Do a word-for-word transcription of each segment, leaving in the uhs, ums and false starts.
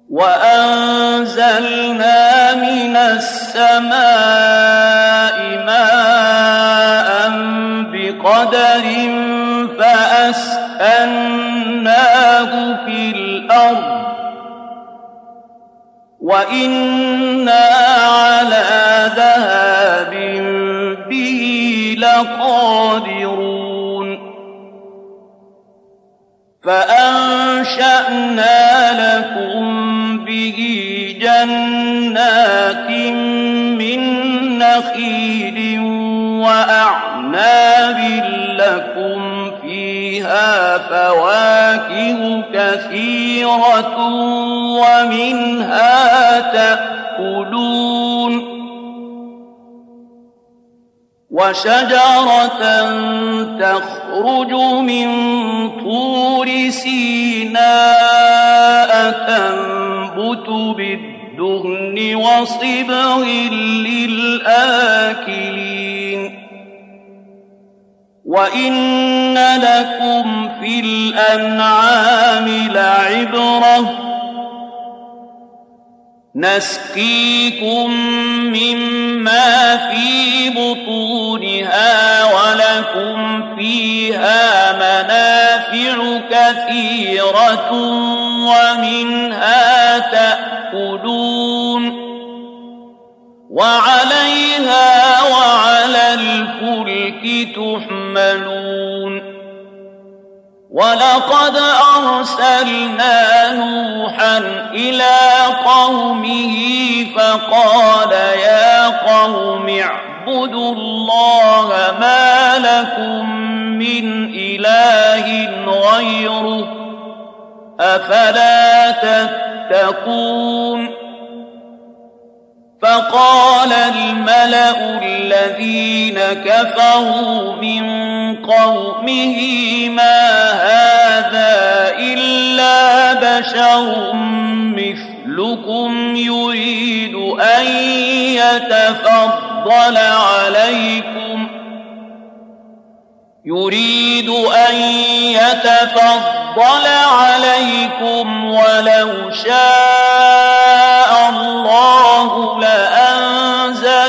وأنزلنا من السماء ماء بقدر فأسكناه في الأرض وإنا على ذهاب به لقادرون فأنشأنا لكم به جنات من نخيل وأعناب لكم فيها فواكه كثيرة ومنها تأكلون وشجرة تخرج من طور سيناء تنبت بالدهن وصبغ للآكلين وإن لكم في الأنعام لعبرة نسقيكم مما في بطونها ولكم فيها منافع كثيرة ومنها تأكلون وعليها وعلى الفلك تحملون ولقد أرسلنا نوحا إلى قومه فقال يا قوم اعبدوا الله ما لكم من إله غيره أفلا تتقون فقال الملأ الذين كفروا من قومه ما هذا إلا بشر مثلكم يريد أن يتفضل عليكم يريد أن يتفضل عليكم ولو شاء الله لأنزل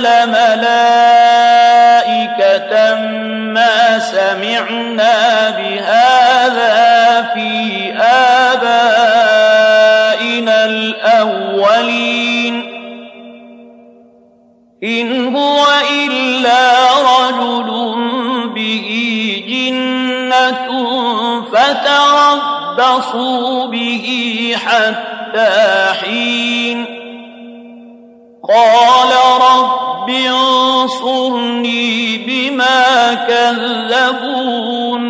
ملائكة ما سمعنا بهذا في آبائنا الأولين إن هو إلا رجل به جنة فتربصوا به حتى حين قال رب انصرني بما كذبون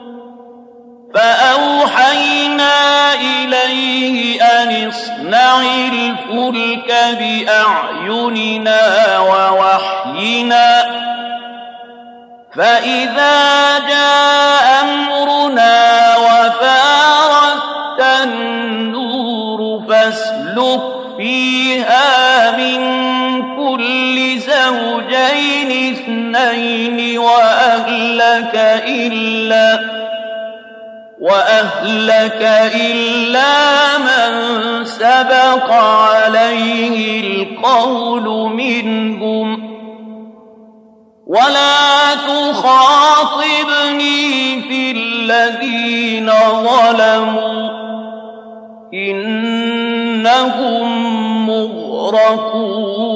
فأوحينا إليه أن اصنع الفلك بأعيننا ووحينا فإذا جاء أمرنا وفارت النور فاسلك فيها من كل زوجين اثنين وأهلك إلا وأهلك إلا من سبق عليه القول منهم ولا تخاطبني في الذين ظلموا إنهم مغرقون